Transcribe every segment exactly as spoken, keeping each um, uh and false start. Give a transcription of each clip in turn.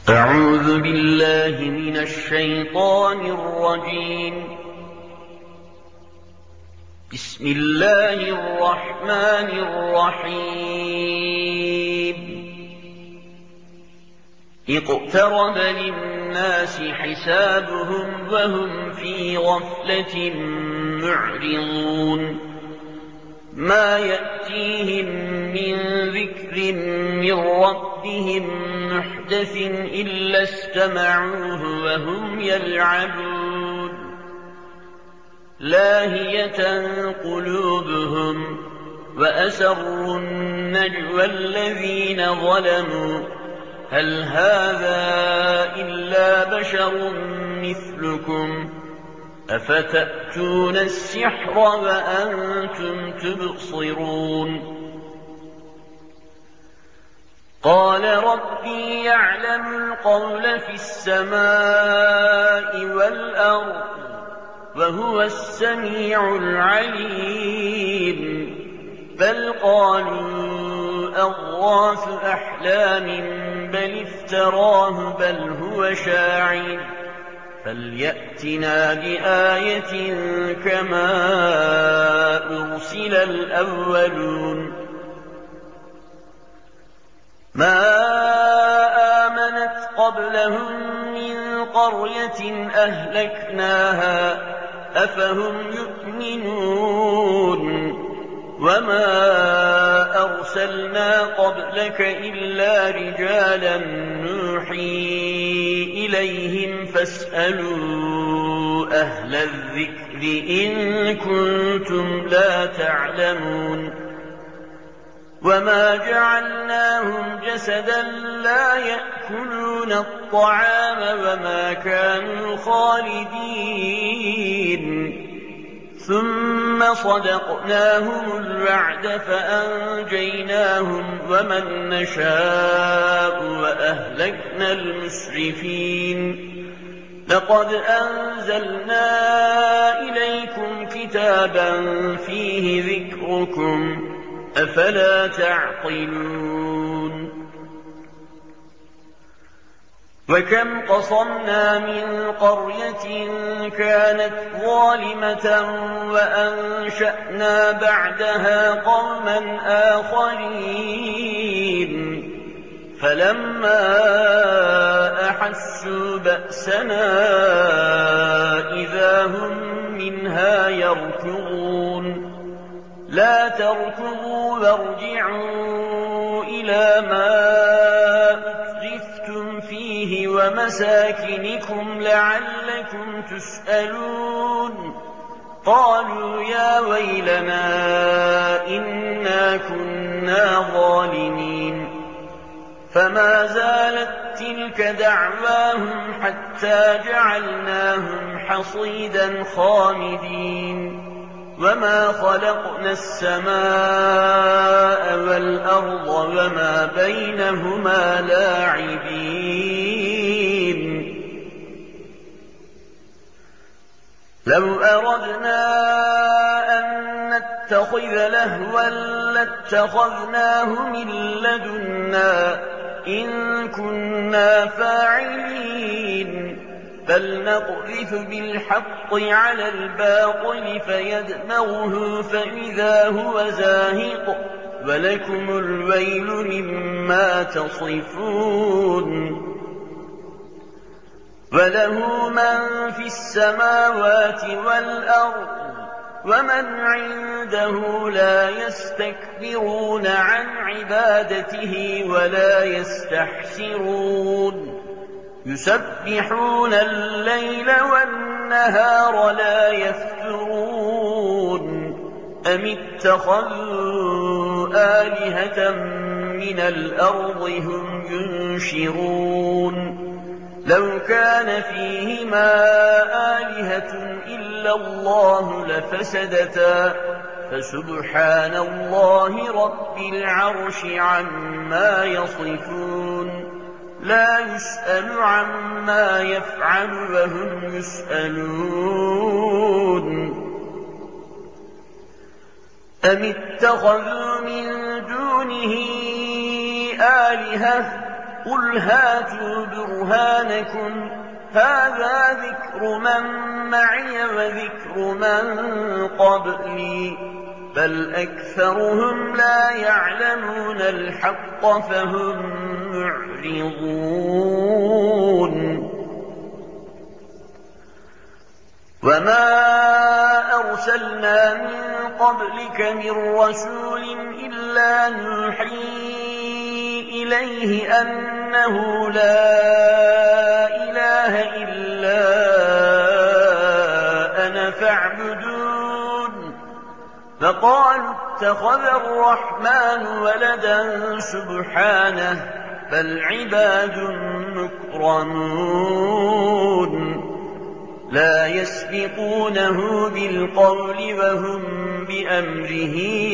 أعوذ بالله من الشيطان الرجيم. بسم الله الرحمن الرحيم. اقترب للناس حسابهم وهم في غفلة معرضون. ما يأتيهم من ذكر من ربهم محدث إلا استمعوه وهم يلعبون. لاهية قلوبهم وأسروا النجوى الذين ظلموا هل هذا إلا بشر مثلكم أفتأتون السحر وأنتم تبصرون. قال ربي يعلم القول في السماء والأرض وهو السميع العليم. بل قالوا أضغاث أحلام بل افتراه بل هو شاعر فليأتنا بآية كما أرسل الأولون. ما آمنت قبلهم من قرية أهلكناها أفهم يؤمنون. وما أرسلنا قبلك إلا رجالا نوحي إليهم فاسألوا أهل الذكر إن كنتم لا تعلمون. وما جعلناهم جسدا لا يأكلون الطعام وما كانوا خالدين. ثم صدقناهم الوعد فأنجيناهم ومن نشاء وأهلكنا المسرفين. لقد أنزلنا إليكم كتابا فيه ذكركم أفلا تعقلون. وكم قصمنا من قرية كانت ظالمة وأنشأنا بعدها قوما آخرين فلما أحسوا بأسنا إذا هم منها يركضون. لا تركضوا وارجعوا إلى ما أترفتم فيه ومساكنكم لعلكم تسألون. قالوا يا ويلنا إنا كنا ظالمين. فما زالت تلك دعواهم حتى جعلناهم حصيدا خامدين. وما خلقنا السماء والأرض وما بينهما لاعبين. لو أردنا أن نتخذ لهوا لاتخذناه من لدنا إن كنا فاعلين. بل نقذف بالحق على الباطل فيدمغه فإذا هو زاهق ولكم الويل مما تصفون. وله من في السماوات والأرض ومن عنده لا يستكبرون عن عبادته ولا يستحسرون. يسبحون الليل والنهار لا يفترون. أم اتخذوا آلهة من الأرض هم ينشرون. لو كان فيهما آلهة إلا الله لفسدتا فسبحان الله رب العرش عما يصفون. لا يسأل عما يفعل وهم يسألون. أم اتخذوا من دونه آلهة قل هاتوا برهانكم هذا ذكر من معي وذكر من قبلي بل أكثرهم لا يعلمون الحق فهم معرضون. وما أرسلنا من قبلك من رسول إلا نوحي إليه أنه لا إله إلا أنا فاعبدون فقالوا اتخذ الرحمن ولدا سبحانه بل عباد مكرمون لا يسبقونه بالقول وهم بأمره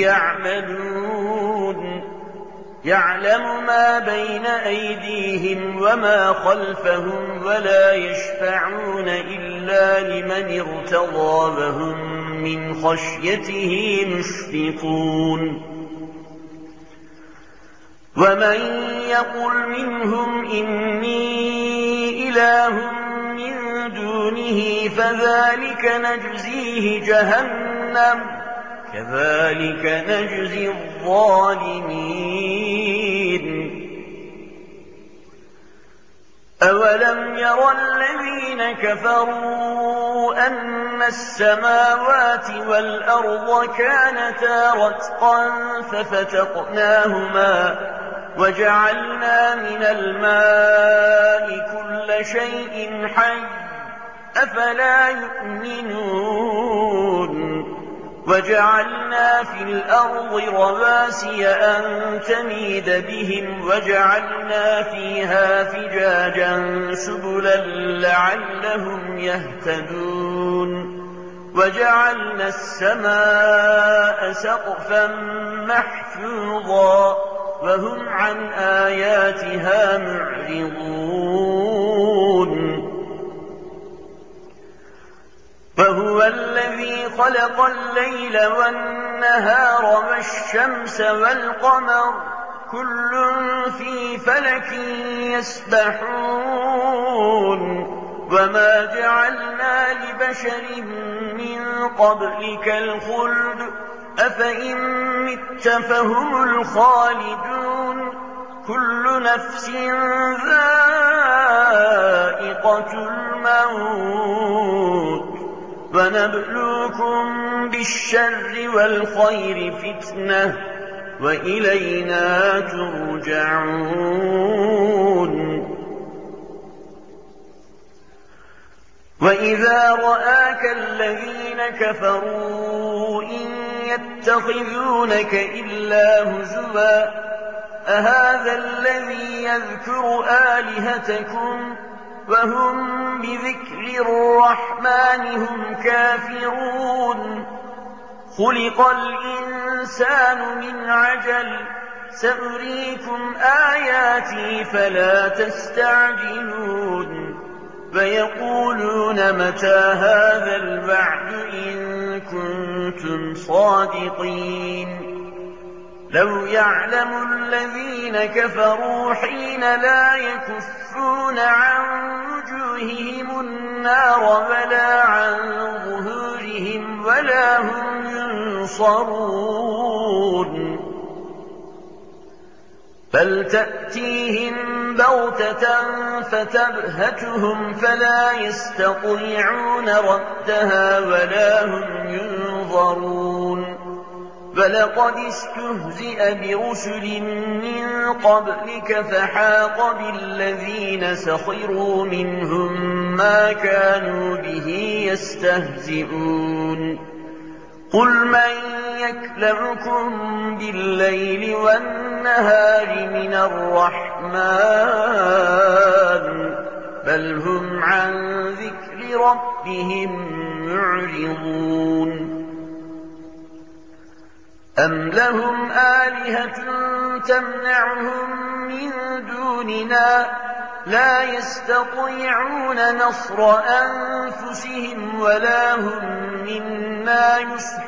يعملون يعلم ما بين أيديهم وما خلفهم ولا يشفعون إلا لمن ارتضى وهم من خشيته مشفقون. ومن يقل منهم إني إله من دونه فذلك نجزيه جهنم كذلك نجزي الظالمين. أولم ير الذين كفروا أن السماوات والأرض كانتا رتقا ففتقناهما وجعلنا من الماء كل شيء حي أفلا يؤمنون وجعلنا في الأرض رواسي أن تميد بهم وجعلنا فيها فجاجا سبلا لعلهم يهتدون وجعلنا السماء سقفا محفوظا وهم عن آياتها معرضون. فهو الذي خلق الليل والنهار والشمس والقمر كل في فلك يسبحون وما جعلنا لبشر من قبلك الخلد أفإن مت فهم الخالدون كل نفس ذائقة الموت ونبلوكم بالشر والخير فتنة وإلينا ترجعون. وإذا رآك الذين كفروا إن يتخذونك إلا هزوا أهذا الذي يذكر آلهتكم وهم بذكر الرحمن هم كافرون خلق الإنسان من عجل سأريكم آياتي فلا تستعجلون فيقولون متى هذا الوعد إن كنتم صادقين لو يعلم الذين كفروا حين لا يكفون عن وجوههم النار ولا عن ظهورهم ولا هم ينصرون بل تأتيهم بغتة فتبهتهم فلا يستطيعون ردها ولا هم ينظرون فلقد استهزئ برسل من قبلك فحاق بالذين سخروا منهم ما كانوا به يستهزئون قل من يكلؤكم بالليل والنهار من الرحمن بل هم عن ذكر ربهم معرضون أم لهم آلهة تمنعهم من دوننا لا يستطيعون نصر أنفسهم ولا هم منا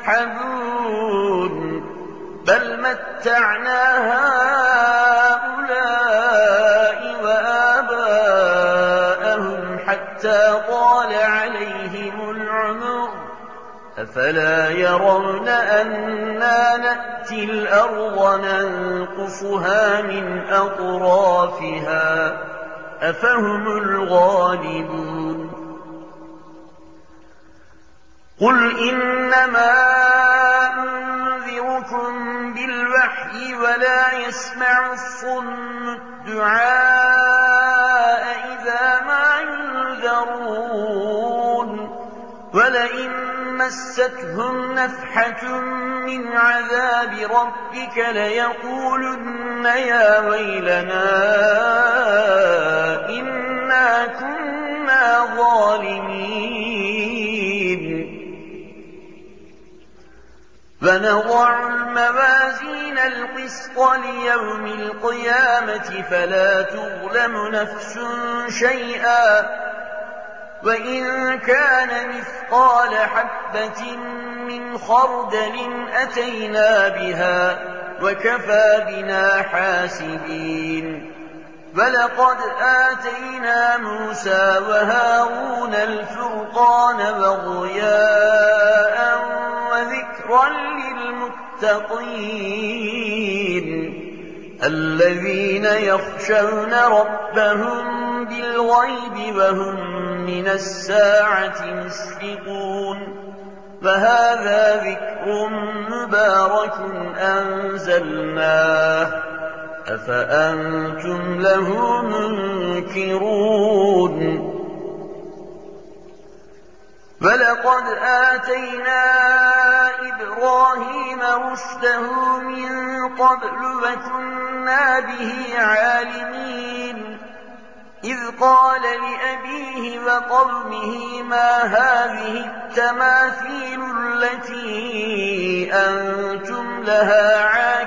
يسحبون بل متعنا هؤلاء حتى طال عليهم العمر أفلا يرون أنا نأتي الأرض ننقصها من أطرافها أفهم الغالبون قل إنما أنذركم بالوحي ولا يسمع الصم الدعاء إذا ما ينذرون ولئن مستهم نفحة من عذاب ربك ليقولن يا ويلنا إنا كنا ظالمين فنضع الموازين القسط ليوم القيامة فلا تظلم نفس شيئا وإن كان مثقال حبة من خردل أتينا بها وكفى بنا حاسبين ولقد آتينا موسى وهارون الفرقان وضياء وذكرا للمتقين الذين يخشون ربهم بالغيب وهم من الساعة مشفقون فهذا ذكر مبارك أنزلناه أفأنتم له منكرون ولقد آتينا إبراهيم رشده من قبل وكنا به عالمين إذ قال لأبيه وقومه ما هذه التماثيل التي أنتم لها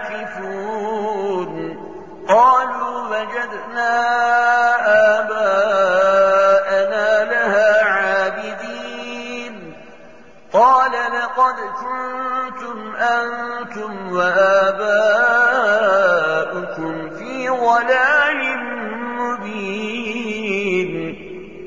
عاكفون قالوا وجدنا آباءنا لها عابدين قال لقد كنتم أنتم وآباؤكم في ضلال مبين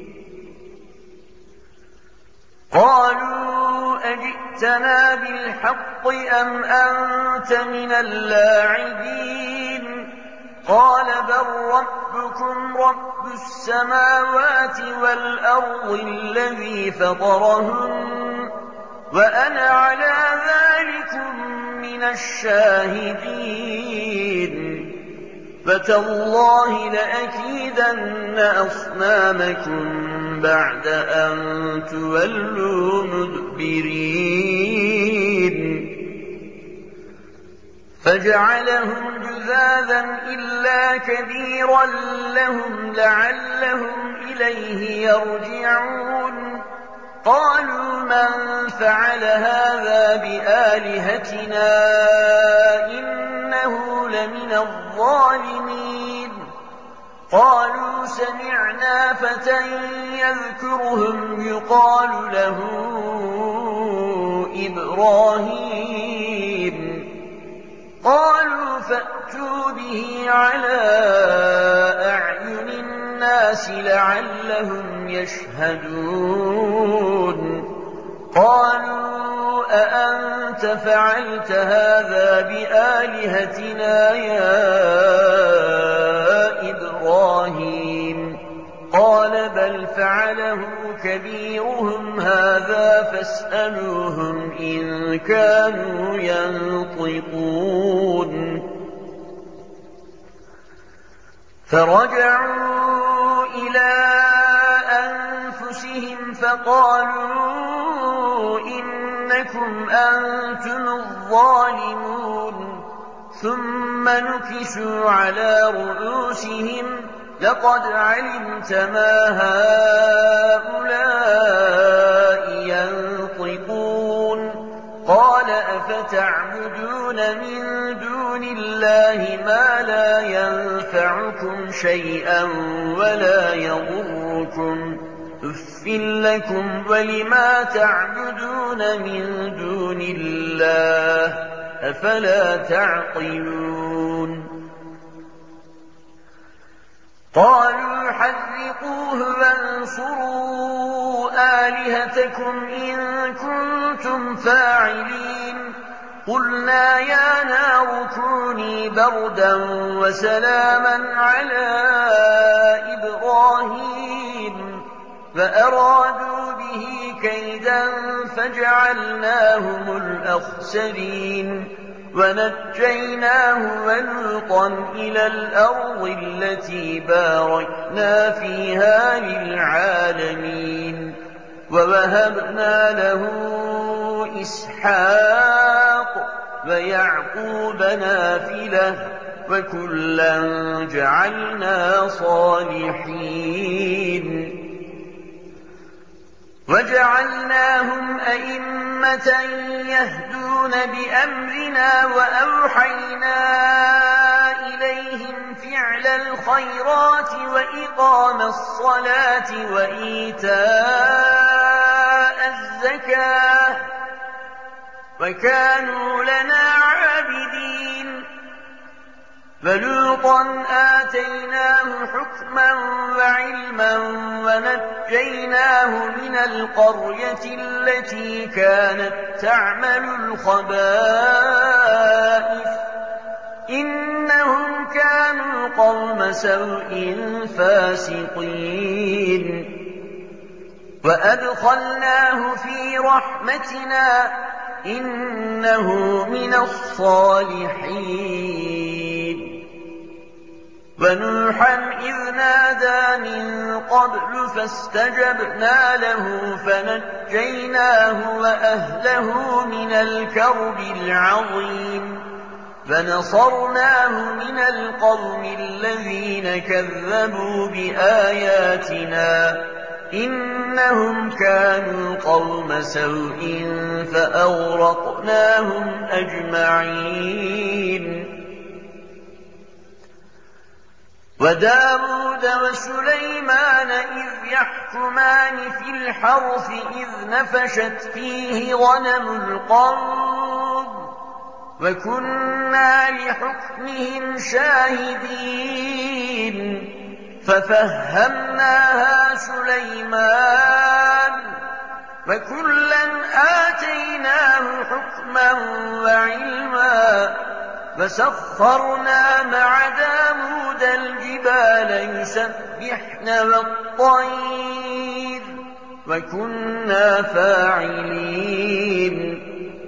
قالوا أجئتنا بالحق أم أنت من اللاعبين قال بل ربكم رب السماوات والأرض الذي فطرهن وأنا على ذلكم من الشاهدين فتالله لأكيدن أصنامكم بعد أن تولوا مدبرين فجعلهم جذاذا إلا كبيرا لهم لعلهم إليه يرجعون قالوا من فعل هذا بآلهتنا إنه لمن الظالمين قالوا سمعنا فتى يذكرهم يقال له إبراهيم قالوا فأتوا به على أعين الناس لعلهم يشهدون قالوا أأنت فعلت هذا بآلهتنا يا إبراهيم قال بل فعله كبيرهم هذا فاسألوهم إن كانوا ينطقون فرجعوا إلى أنفسهم فقالوا إنكم أنتم الظالمون ثم نكسوا على رؤوسهم لقد علمت ما هؤلاء ينطقون قال أفتعبدون من دون الله ما لا ينفعكم شيئا ولا يضركم أف لكم ولما تعبدون من دون الله أفلا تعقلون قالوا حرقوه وانصروا آلهتكم إن كنتم فاعلين قلنا يا نار كوني بردا وسلاما على إبراهيم فأرادوا به كيدا فجعلناهم الأخسرين ونجيناه ولوطا إلى الأرض التي باركنا فيها للعالمين ووهبنا له إسحاق ويعقوب نافلة وكلا جعلنا صالحين وجعلناهم أئمة يهدون بأمرنا وأوحينا إليهم فعل الخيرات وإقام الصلاة وإيتاء الزكاة وكانوا لنا عابدين فلوطا آتيناه حكما وعلما ونجيناه من القرية التي كانت تعمل الخبائث إنهم كانوا قوم سوء فاسقين وأدخلناه في رحمتنا إنه من الصالحين ونوحا إذ نادى من قبل فاستجبنا له فنجيناه وأهله من الكرب العظيم فنصرناه من القوم الذين كذبوا بآياتنا إنهم كانوا قوم سوء فأغرقناهم أجمعين وداود وسليمان إذ يحكمان في الحرث إذ نفشت فيه غنم القوم وكنا لحكمهم شاهدين ففهمناها سليمان وكلا آتيناه حكما وعلما فسخرنا مع داود الجبال يسبحن والطير وكنا فاعلين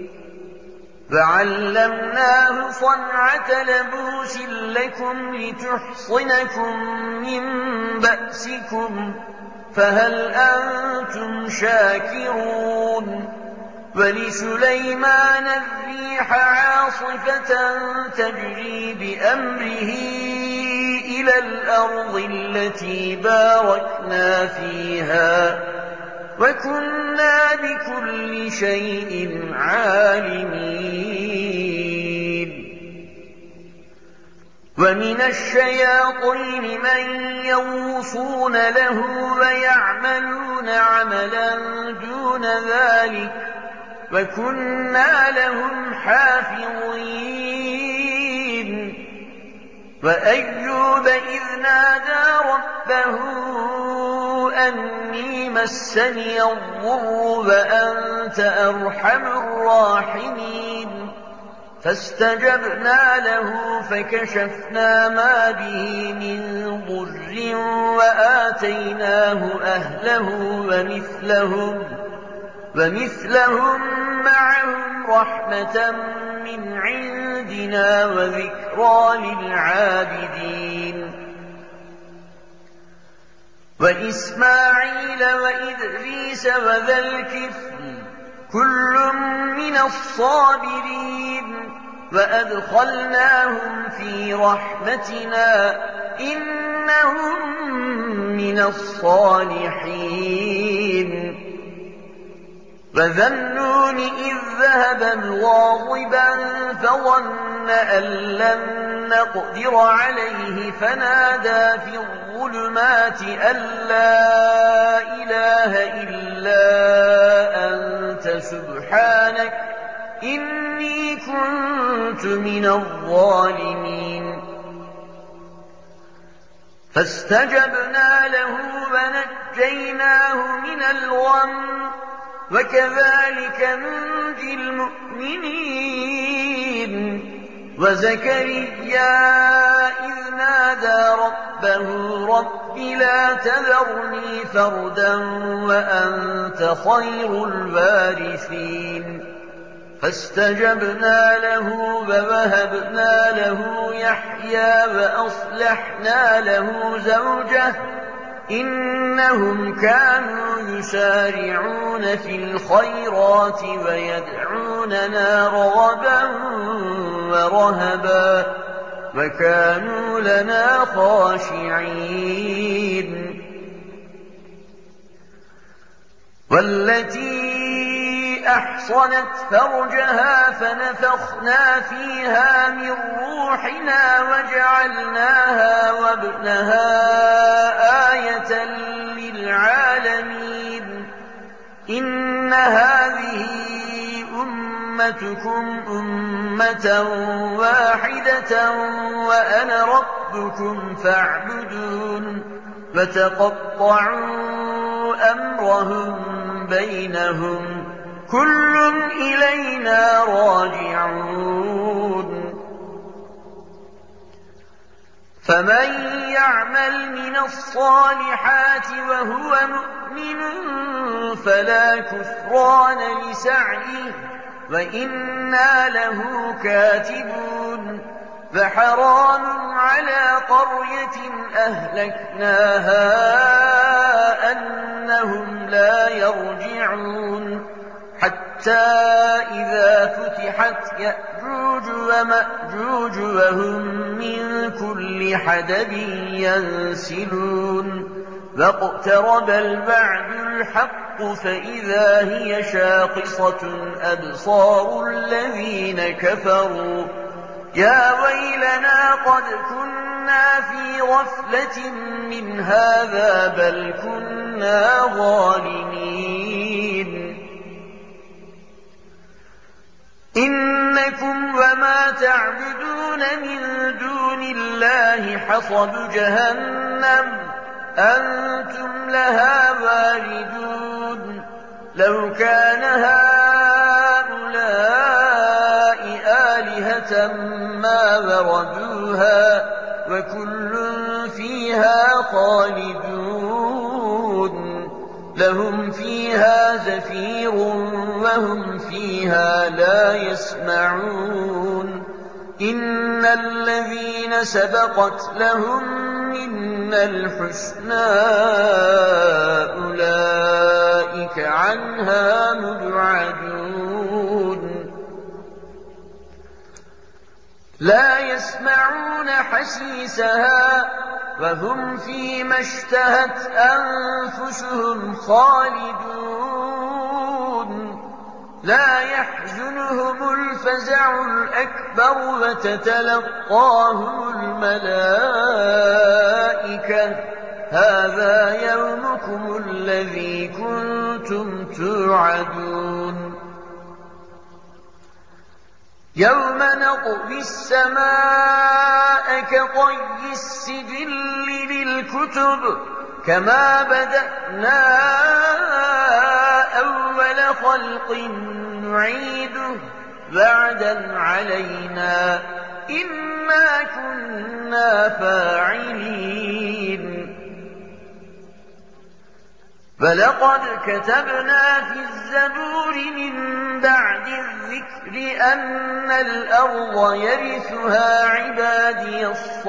فعلمناه صنعة لبوس لكم لتحصنكم من بأسكم فهل أنتم شاكرون ولسليمان الريح عاصفة تجري بأمره إلى الأرض التي باركنا فيها وكنا بكل شيء عالمين ومن الشياطين من يغوصون له ويعملون عملا دون ذلك وكنا لهم حافظين وأيوب إذ نادى ربه أني مسني الضر وأنت أرحم الراحمين فاستجبنا له فكشفنا ما به من ضر وآتيناه أهله ومثلهم, ومثلهم معهم رحمة من عندنا وذكرى للعابدين وإسماعيل وإدريس وذا الكفل كل من الصابرين وأدخلناهم في رحمتنا إنهم من الصالحين وذا النون إذ ذهب مغاضبا فظن أن لن نقدر عليه فنادى في الظلمات أن لا إله إلا أنت سبحانك إني كنت من الظالمين فاستجبنا له ونجيناه من الغم وكذلك ننجي المؤمنين. وزكريا إذ نادى ربه رب لا تذرني فردا وأنت خير الوارثين فاستجبنا له ووهبنا له يحيى وأصلحنا له زوجه إنهم كانوا يسارعون في الخيرات ويدعوننا رغبا ورهبا وكانوا لنا خاشعين. والتي أحصنت فرجها فنفخنا فيها من روحنا وجعلناها وابنها آية للعالمين. إن هذه أمتكم أمة واحدة وأنا ربكم فاعبدون وتقطعوا أمرهم بينهم كل إلينا راجعون. فمن يعمل من الصالحات وهو مؤمن فلا كفران لسعيه وإنا له كاتبون. فحرام على قرية أهلكناها أنهم لا يرجعون حتى إذا فتحت يأجوج ومأجوج وهم من كل حدب ينسلون واقترب الوعد الحق فإذا هي شاخصة أبصار الذين كفروا يا ويلنا قد كنا في غفلة من هذا بل كنا ظالمين. إنكم وما تعبدون من دون الله حصب جهنم أنتم لها واردون. لو كان هؤلاء آلهة ما وردوها وكل فيها خالدون. لهم فيها زفير وهم فيها لا يسمعون. إن الذين سبقت لهم منا الحسنى أولئك عنها مبعدون. لا يسمعون حسيسها وهم فيما اشتهت أنفسهم خالدون. لا يحزنهم الفزع الأكبر وتتلقاهم الملائكة هذا يومكم الذي كنتم توعدون. يوم نطوي السماء كطي السجل للكتب كما بدأنا أول خلق نعيده وعدا علينا إنا كنا فاعلين. فلقد كتبنا في الزبور من بعد الذكر أن الأرض يرثها عبادي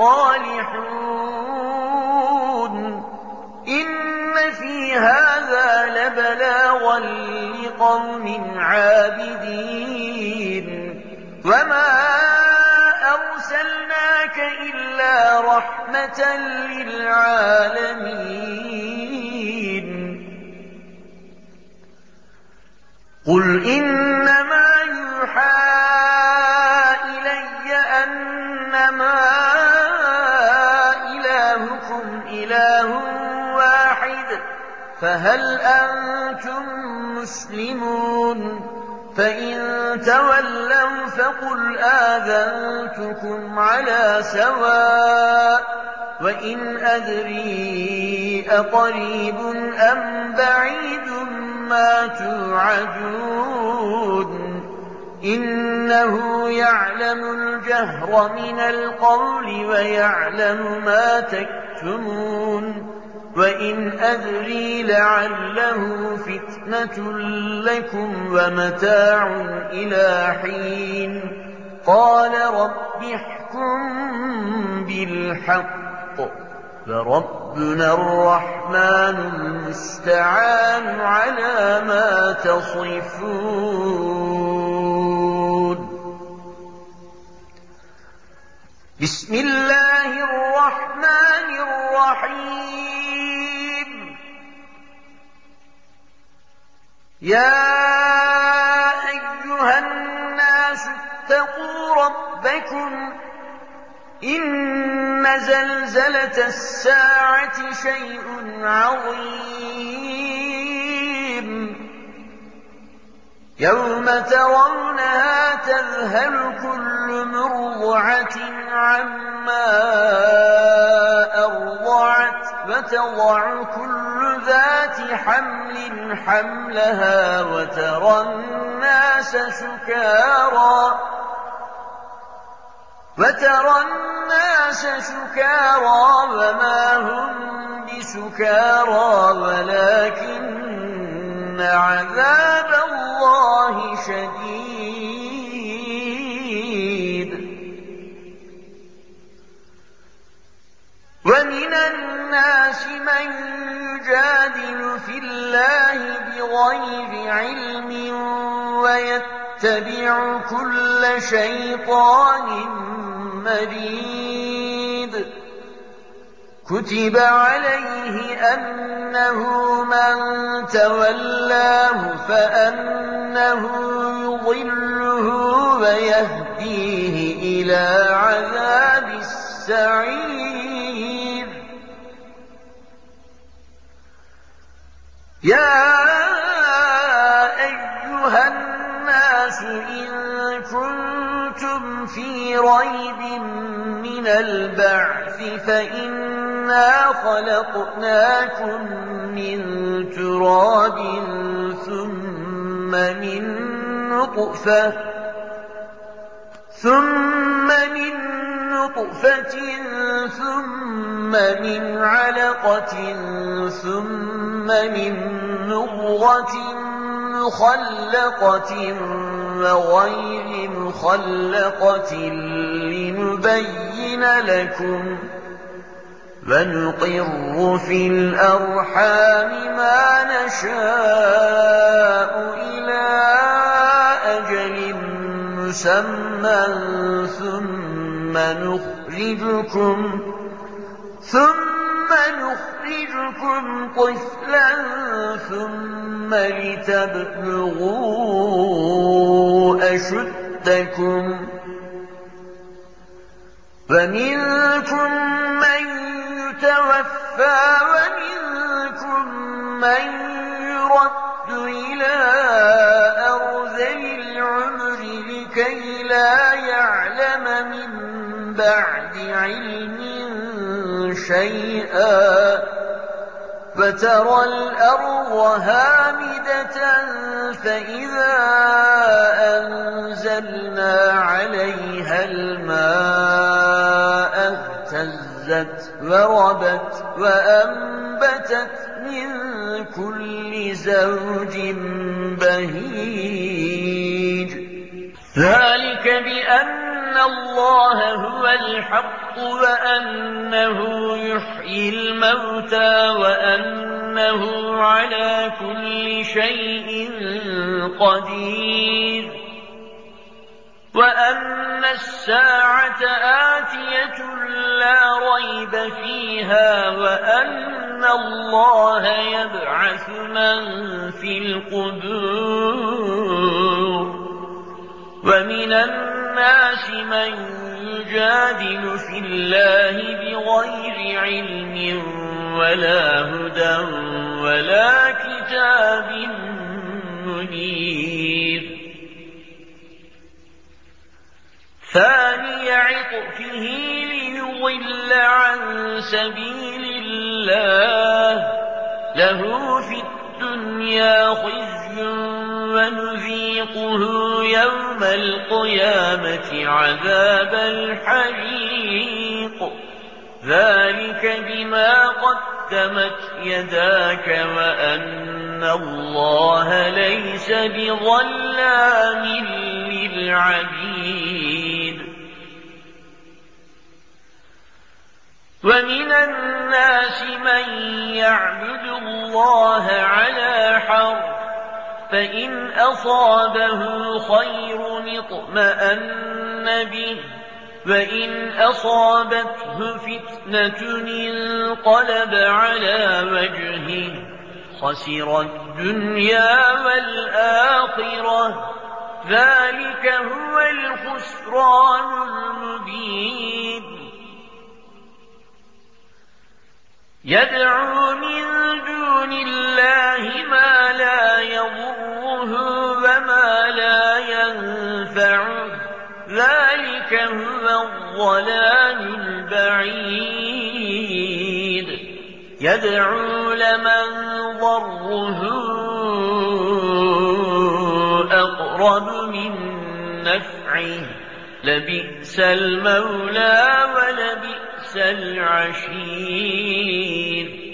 الصالحون. إن في هذا لبلاغا لقوم عابدين. وما أرسلناك إلا رحمة للعالمين. قل إنما يوحى إلي أنما إلهكم إله واحد فهل أنتم مسلمون؟ فإن تولوا فقل آذنتكم على سواء وإن أدري أقريب أم بعيد ما توعدون إنه يعلم الجهر من القول ويعلم ما تكتمون وإن أدري لعله فتنة لكم ومتاع إلى حين قال رب احكم بالحق فربنا الرحمن المستعان على ما تصفون. بسم الله الرحمن الرحيم. يا أيها الناس اتقوا ربكم إن زلزلة الساعة شيء عظيم يوم ترونها تذهل كل مرضعة عما أرضعت وتضع كل ذات حمل حملها وترى الناس سكارى وترى الناس سكارى وما هم بسكارى ولكن عذاب الله شديد. ومن الناس من يجادل في الله بغير علم ويتبع كل شيطان مريد كتب عليه أنه من تولاه فأنه يضله ويهديه إلى عذاب السعير. يا أيها الناس إن كنتم في ريب من البعث فإنا خلقناكم من تراب ثم من نطفة ثم من نطفة ثم من علقة ثم من مضغة مخلقة وغير مخلقة لنبين لكم ونقر في الأرحام ما نشاء إلى أجل مسمى ثم نخرجكم ثم نخرجكم طفلا ثم لتبلغوا أشدكم ومنكم من يتوفى ومنكم من يرد إلى أرذل العمر لكي لا يعلم من بعد علم شيئا فترى الأرض هامدة فإذا أنزلنا عليها الماء اهتزت وربت وأنبتت من كل زوج بهيج ذلك بأن الله هو الحق وأنه يحيي الموتى وأنه على كل شيء قدير وأن الساعة آتية لا ريب فيها وأن الله يبعث من في القبور ومن الناس من يجادل في الله بغير علم ولا هدى ولا كتاب منير ثاني عطفه ليغيظ ليضل عن سبيل الله له في الدنيا خزي ونذيقه يوم القيامة عذاب الحريق ذلك بما قدمت يداك وأن الله ليس بظلام للعبيد ومن الناس من يعبد الله على حرف فإن أصابه خير اطمأن به وإن أصابته فتنة انقلب على وجهه خسر الدنيا والآخرة ذلك هو الخسران المبين يدعو من دون الله ما لا يضره وما لا ينفعه ذلك هو الضلال البعيد يدعو لمن ضره أقرب من نفعه لبئس المولى ولبئس العشير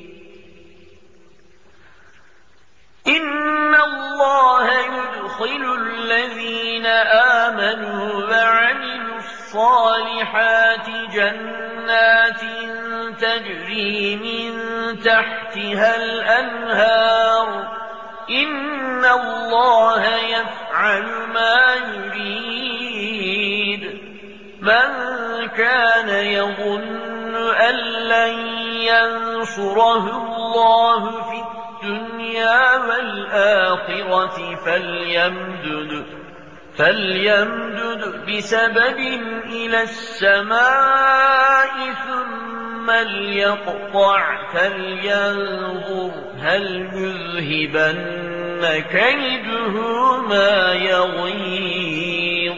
إن الله يدخل الذين آمنوا وعملوا الصالحات جنات تجري من تحتها الأنهار إن الله يفعل ما يريد من كان يظن أن لن ينصره الله في الدنيا والآخرة فليمدد فليمدد بسبب إلى السماء ثم ليقطع فلينظر هل يذهبن كيده ما يغيظ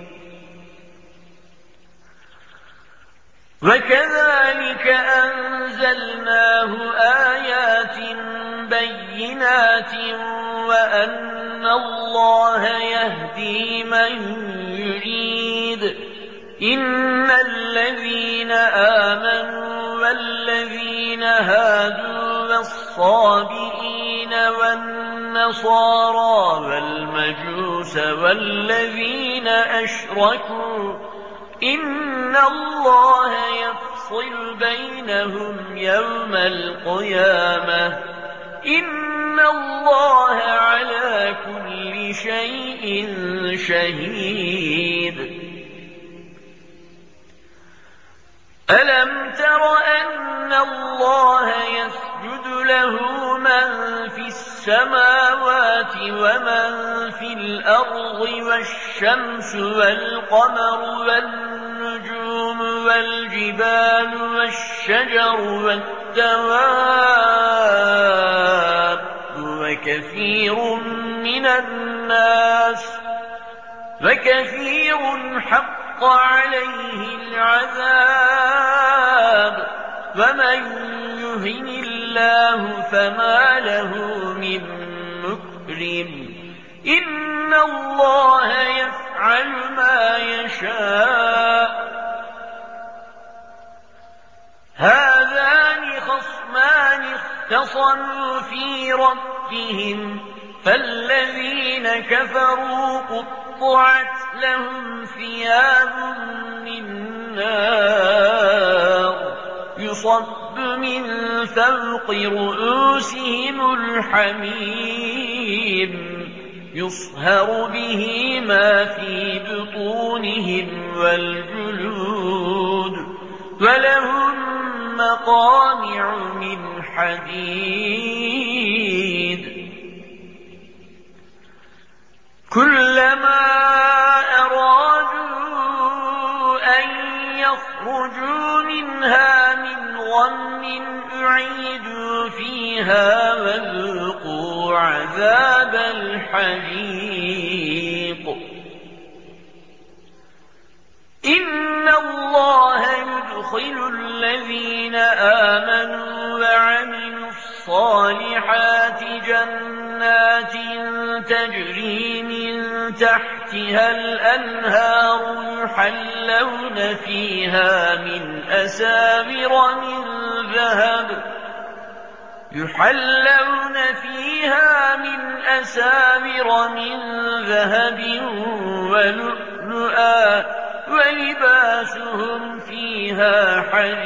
وكذلك أنزلناه آيات بينات وأن الله يهدي من يريد إن الذين آمنوا والذين هادوا والصابئين والنصارى والمجوس والذين أشركوا إن الله يفصل بينهم يوم القيامة إن الله على كل شيء شهيد ألم تر أن الله يسجد له من في السماوات ومن في الأرض والشمس والقمر والنجوم والجبال والشجر والدواب وكثير من الناس وكثير حق عليه العذاب ومن يهن الله فما له من مكرم إن الله يفعل ما يشاء هذان خصمان اختصموا في ربهم فالذين كفروا قطعت لهم ثياب من نار يصب من فوق رؤوسهم الحميم يصهر به ما في بطونهم والجلود ولهم مقامع من حديد كلما أرادوا أن يخرجوا منها من غم أعيدوا فيها وذوقوا عذاب الحريق إن الله يدخل ويدخل الذين آمنوا وعملوا الصالحات جنات تجري من تحتها الأنهار يحلون فيها من أساور من ذهب يحلون فيها من أساور من ذهب ولؤلؤا ولباسهم فيها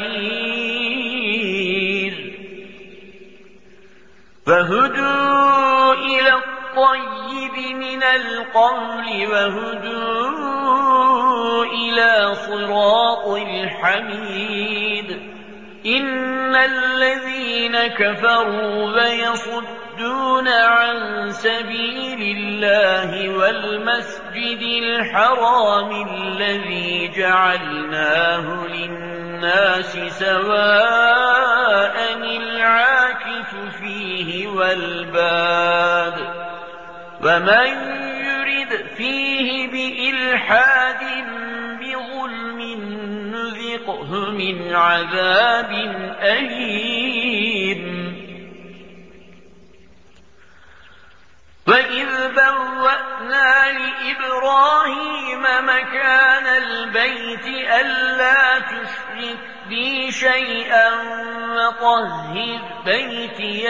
حرير فهدوا إلى الطيب من القول وهدوا إلى صراط الحميد إن الذين كفروا ويصدون عن سبيل الله والمسجد الحرام الذي جعلناه للناس سواء العاكف فيه والباد ومن يرد فيه بإلحاد بظلم نذقه من عذاب أليم وإذ بوأنا لإبراهيم مكان البيت ألا تشرك بي شيئا وطهر بيتي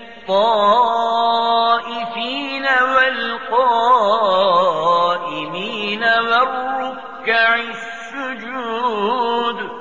للطائفين والقائمين والركع السجود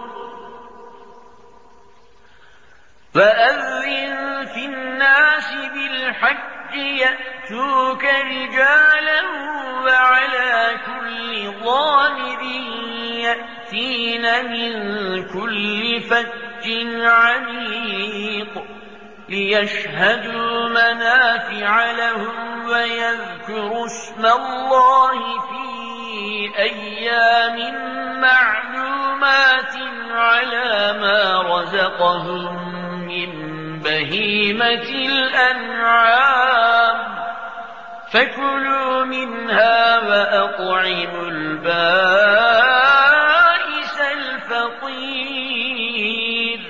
فأذن في الناس بالحج يأتوك رجالا وعلى كل ضامر يأتين من كل فج عميق ليشهدوا منافع لهم ويذكروا اسم الله في أيام معلومات على ما رزقهم من بهيمة الأنعام فكلوا منها وأطعموا البائس الفقير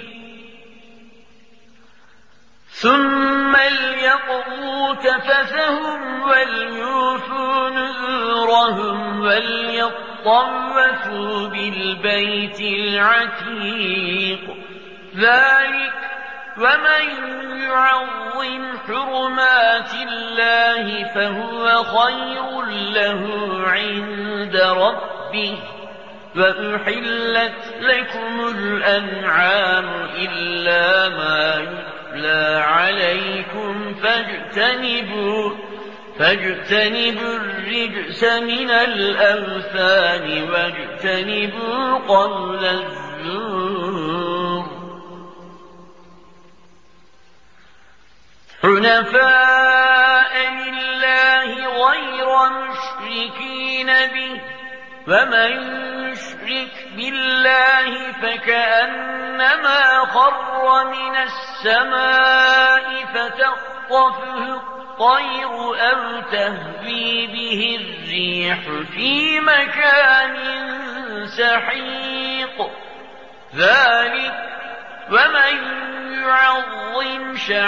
ثم ليقضوا تفثهم وليوفوا نذورهم وليطوفوا بالبيت العتيق ذلك ومن يعظم حرمات الله فهو خير له عند ربه وأحلت لكم الأنعام إلا ما يتلى عليكم فاجتنبوا فاجتنبوا الرجس من الأوثان واجتنبوا قول الزور حنفاء لله غير مشركين به ومن يشرك بالله فكأنما خر من السماء فتخطفه الطير أو تهوي به الريح في مكان سحيق ذلك ومن يعظم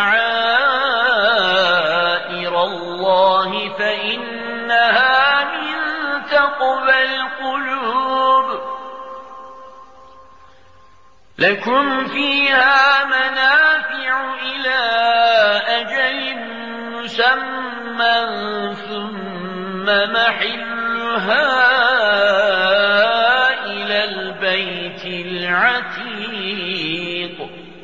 شعائر الله فإنها من تقوى القلوب لكم فيها منافع إلى أجل مسمى ثم محلها إلى البيت العتيق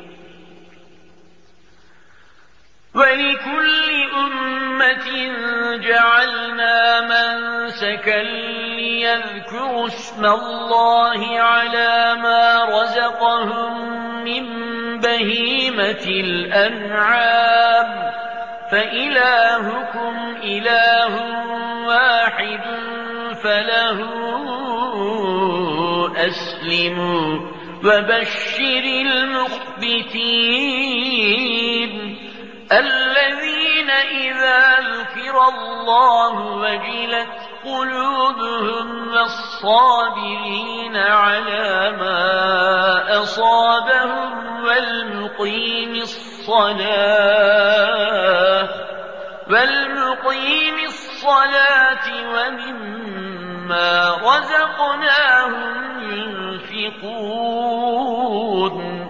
ولكل أمة جعلنا منسكا ليذكروا اسم الله على ما رزقهم من بهيمة الأنعام فإلهكم إله واحد فله أسلموا وبشر المخبتين الذين إذا ذكر الله وجلت قلوبهم والصابرين على ما أصابهم والمقيم الصلاة والمقيم الصلاة ومما رزقناهم ينفقون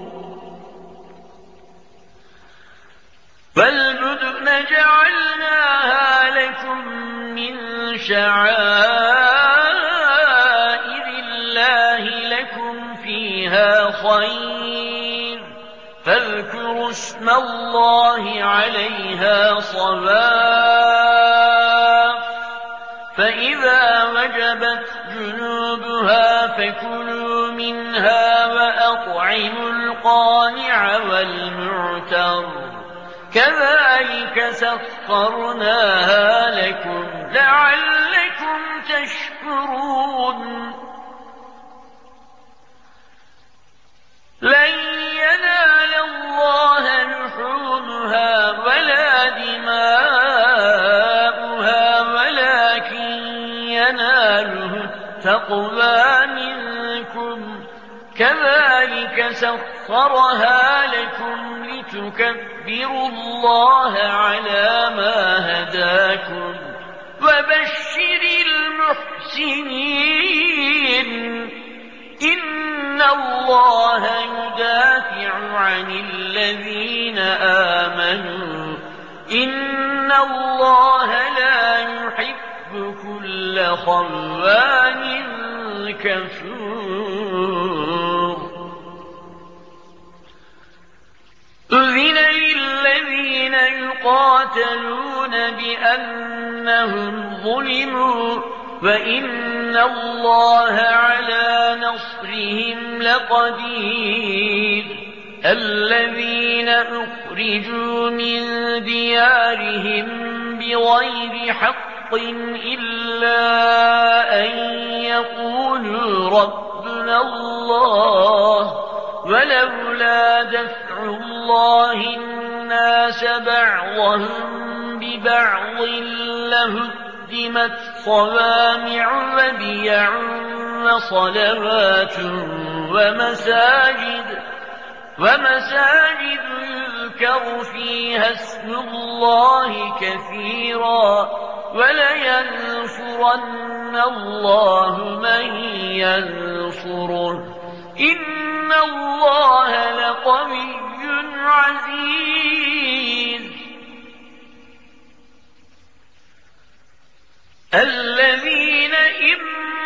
والبدن جعلناها لكم من شعائر الله لكم فيها خير فاذكروا اسم الله عليها صواف فإذا وجبت جنوبها فكلوا منها وأطعموا القانع والمعتر كذلك سخرناها لكم لعلكم تشكرون لن ينال الله لحومها ولا دماؤها ولكن يناله التقوى منكم كذلك سخرها لكم لتكبروا الله على ما هداكم وبشر المحسنين إن الله يدافع عن الذين آمنوا إن الله لا يحب كل خوان كفور أذن للذين يقاتلون بأنهم ظلموا وإن الله على نصرهم لقدير الذين أخرجوا من ديارهم بغير حق إلا أن يقولوا ربنا الله ولولا دفع الله الناس بعضهم ببعض لهدمت صوامع وبيع وصلوات ومساجد ومساجد يذكر فيها اسم الله كثيرا ولينصرن الله من ينصره إن الله لقوي عزيز الذين إن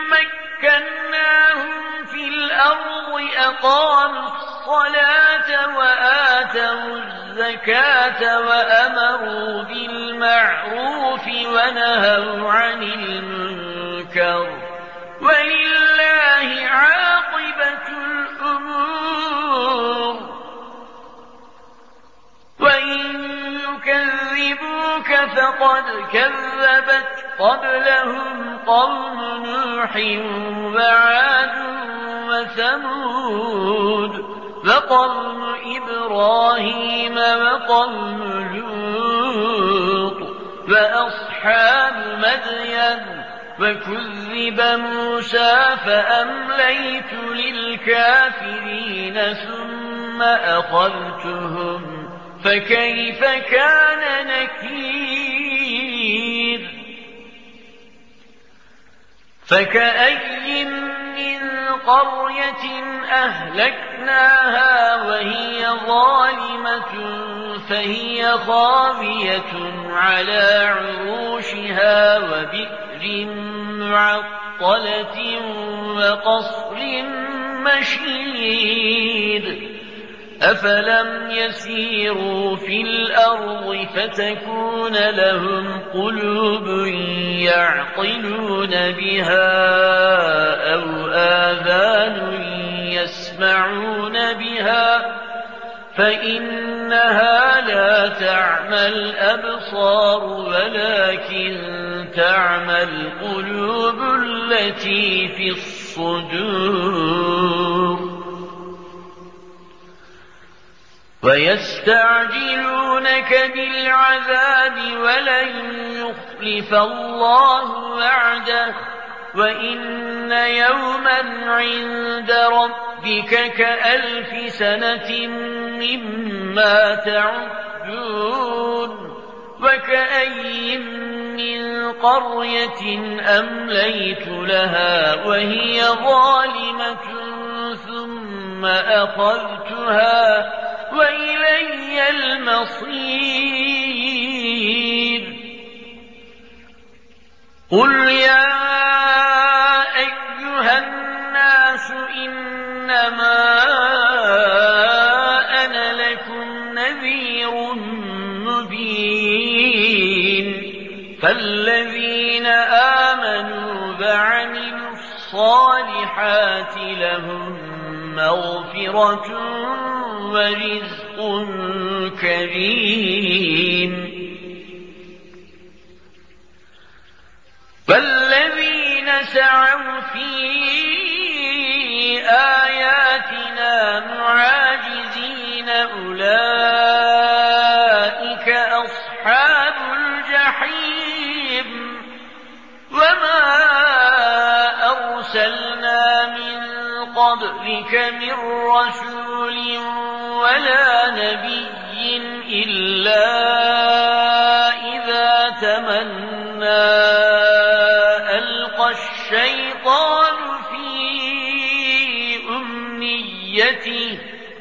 مكناهم في الأرض أقاموا الصلاة وآتوا الزكاة وأمروا بالمعروف ونهوا عن المنكر ولله عاقبة الأمور وإن يكذبوك فقد كذبت قبلهم قوم نوح وعاد وثمود وقوم إبراهيم وقوم لوط وأصحاب مدين وكذب موسى فأمليت للكافرين ثم أخذتهم فكيف كان نكير فكأي من قرية أهلكناها وهي ظالمة فهي خاوية على عروشها وبئر معطلة وقصر مشيد أفلم يسيروا في الأرض فتكون لهم قلوب يعقلون بها أو آذان يسمعون بها فإنها لا تعمى الأبصار ولكن تعمى القلوب التي في الصدور ويستعجلونك بالعذاب ولن يخلف الله وعده وإن يوما عند ربك كألف سنة مما تعدون وكأي من قرية أمليت لها وهي ظالمة ثم أخذتها وإلي المصير قل يا أيها الناس إنما أنا لكم نذير مبين فالذين آمنوا وعملوا الصالحات لهم مغفرة ورزق كريم والذين سعوا في آياتنا معاجزين أولئك أصحاب الجحيم وما أرسلنا من قبلك من رسول ولا نبي إلا إذا تمنى ألقى الشيطان في أمنيته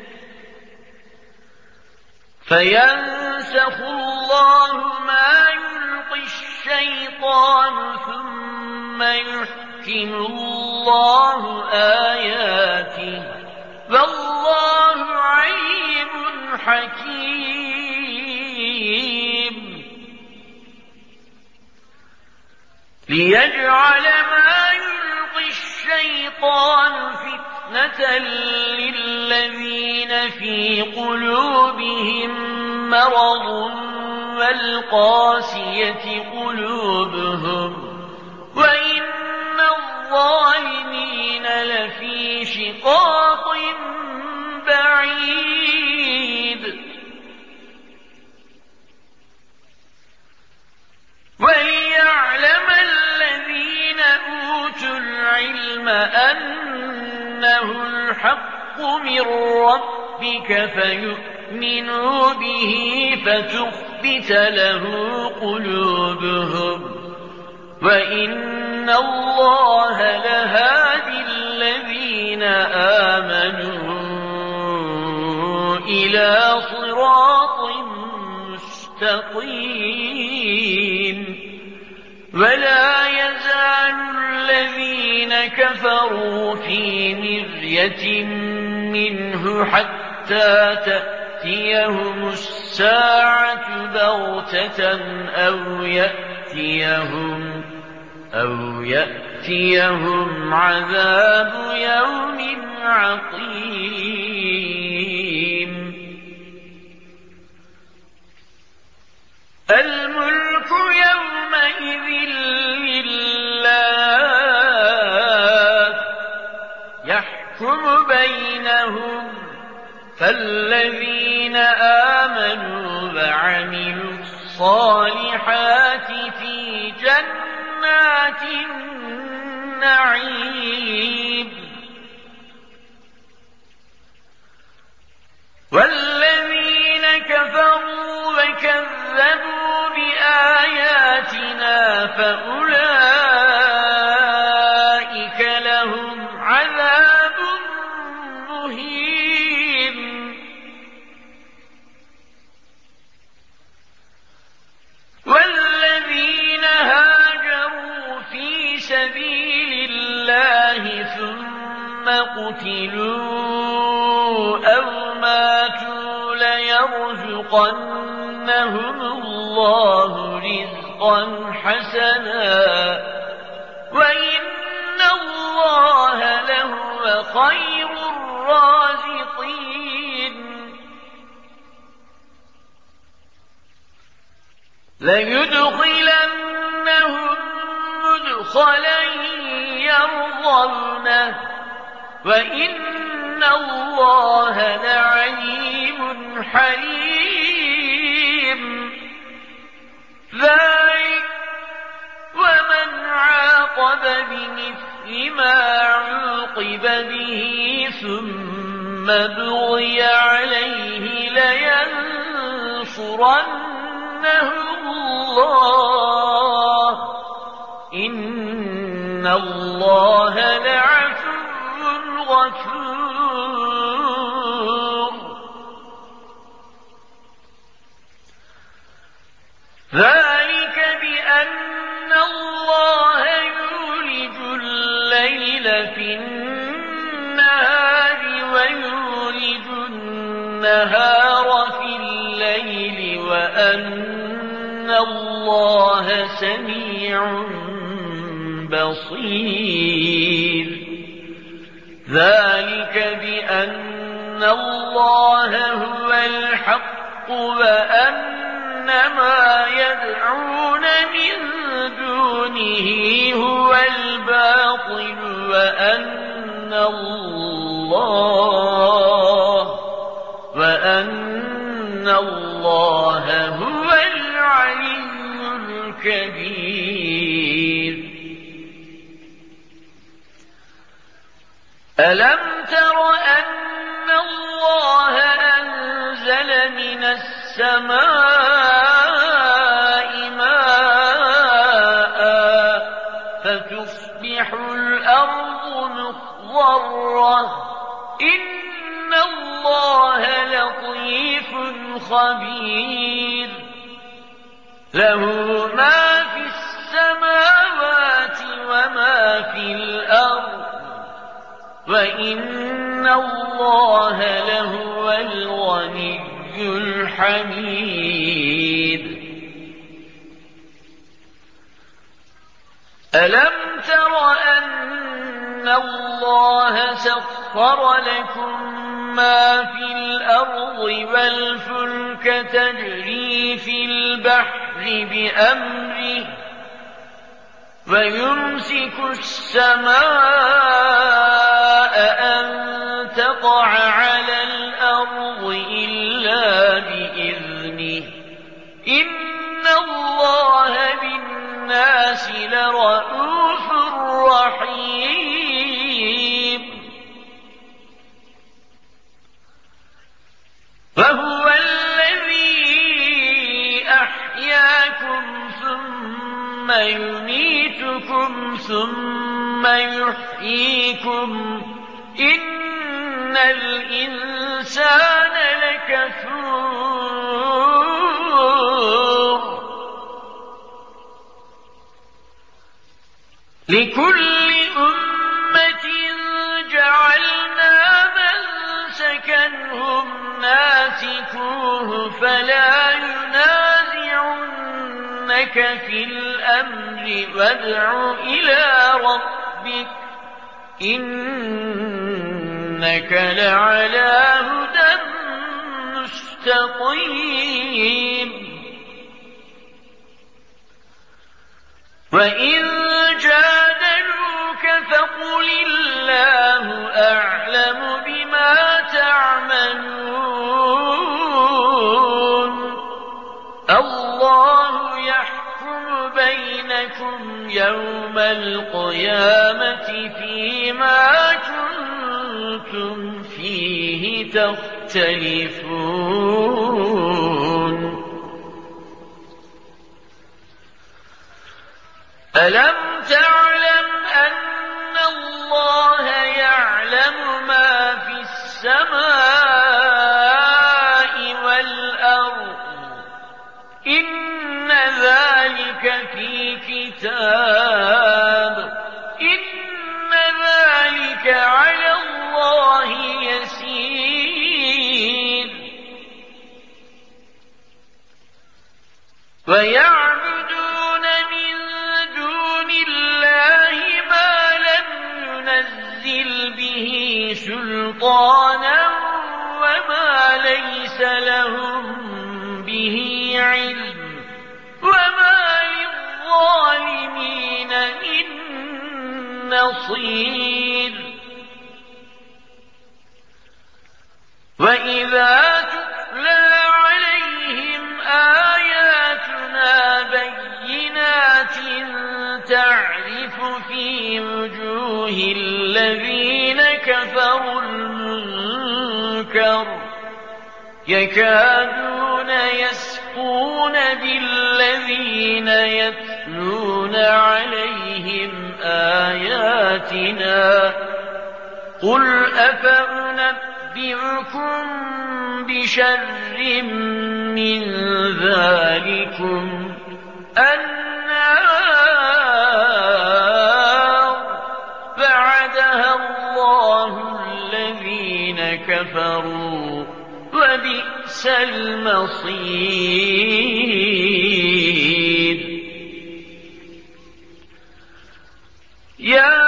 فينسخ الله ما يلقي الشيطان ثم يحكم الله آياته والله عليم حكيم ليجعل ما يلقي الشيطان فتنة للذين في قلوبهم مرض والقاسية قلوبهم وإن الظالمين لفي شقاق بعيد وليعلم الذين أوتوا العلم أنه الحق من ربك فيؤمنوا به فتخبت له قلوبهم وإن الله لهادي الذين آمنوا إلى صراط مستقيم ولا يزال الذين كفروا في مرية منه حتى تأتيهم الساعة بغتة أو يأتيهم أو يأتيهم عذاب يوم عقيم الملك يومئذ لله يحكم بينهم فالذين آمنوا وعملوا الصالحات في جنات النعيم والذين كفروا وكذبوا بآياتنا فأولئك لهم عذاب مهين والذين هاجروا في سبيل الله ثم قتلوا أو ماتوا ليرزقنهم الله رزقا حسنا وإن الله لهو خير الرازقين ليدخلنهم مدخلا يرضونه وإن الله لعليم حليم. ذلك ومن عاقب بمثل ما عوقب به ثم بغي عليه لينصرنه الله إن الله لعفو غفور. ذلك بأن الله يولج الليل في النهار ويولج النهار في الليل وأن الله سميع بصير. ذلك بأن الله هو الحق وأن ما يدعون من دونه هو الباطل وأن الله وأن الله هو العلي الكبير. ألم تر أن الله أنزل من السماء ماء فتصبح الأرض مخضرة إن الله لطيف خبير. له ما في السماوات وما في الأرض وإن الله لهو الغني الحميد. ألم تر أن الله سخر لكم ما في الأرض والفلك تجري في البحر بأمره ويمسك السماء أن تقع على الأرض إلا بإذنه إن الله بالناس لرءوف رحيم. فهو الذي أحياكم ثم يميتكم ثم يحييكم إن الإنسان لكفور. لكل أمة جعلنا منسكا هم ناسكوه فلا ينازعنك في الأمر وادع إلى ربك إنك لعلى هدى مستقيم. وإن جادلوك فقل الله أعلم بما تعملون الله يحكم بينكم يوم القيامة فيما كنتم فيه تختلفون. ألم تعلم أن الله يعلم ما في السماء والأرض إن ذلك في كتاب إن ذلك على الله يسير. ويعبدون من دون الله ما لم ينزل به سلطانا وما ليس لهم به علم وما للظالمين من نصير. وإذا تتلى عليهم آياتنا بينات تعرف في وجوه الذين كفروا المنكر يكادون يسقون بالذين يتلون عليهم آياتنا قل أفأنبئكم بشر من ذلكم النار وعدها الله الذين كفروا وبئس المصير. يا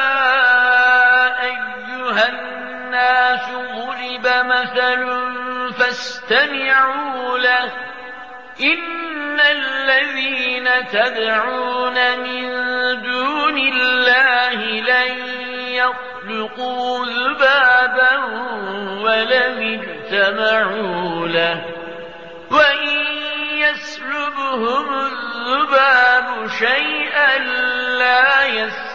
أيها الناس ضرب مثل فاستمعوا له إن الذين تدعون من دون الله لن يخلقوا ذبابا ولم اجتمعوا له وإن يسلبهم الذباب شيئا لا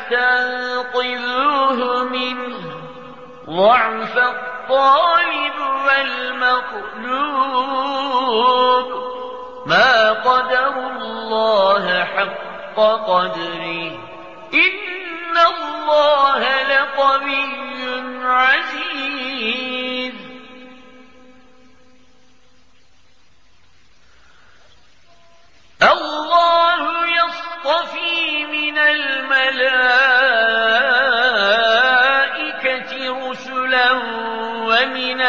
يستنقذوه منه ضعف الطالب والمطلوب ما قدروا الله حق قدره إن الله لقوي عزيز. الله يصطفي من الملائكة رسلا ومن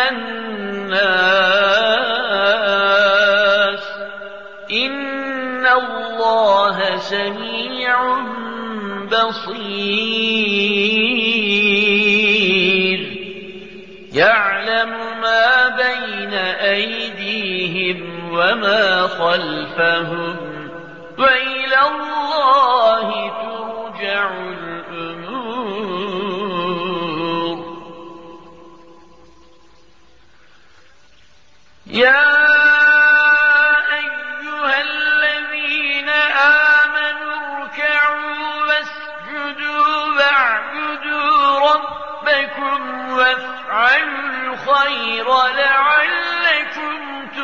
الناس إن الله سميع بصير يعلم ما بين أيديهم وما خلفهم وإلى الله ترجع الأمور. يا أيها الذين آمنوا اركعوا واسجدوا واعبدوا ربكم وافعلوا الخير لعلكم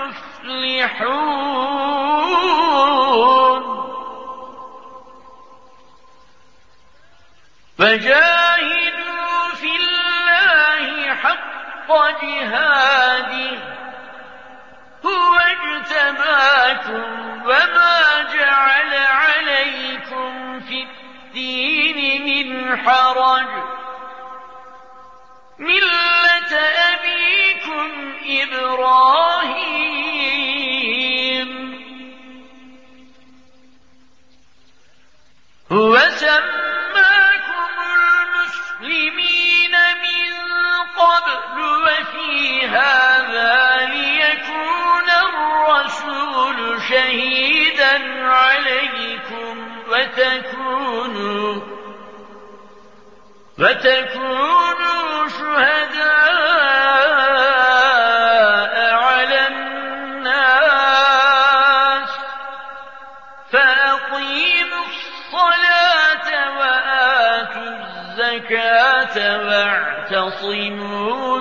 تفلحون. فجاهدوا في الله حق جهاده هو اجتباكم وما جعل عليكم في الدين من حرج ملة أبيكم إبراهيم هو سماكم المسلمين من قبل وفي هذا ليكون الرسول شهيدا عليكم وتكونوا وتكونوا شهداء على الناس فأقيموا الصلاة وآتوا الزكاة واعتصموا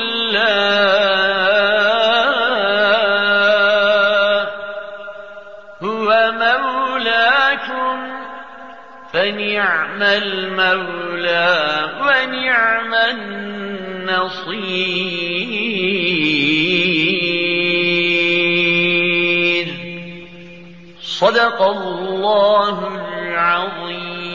بالله هو مولاكم فنعم المولى ونعم النصير. صدق الله العظيم.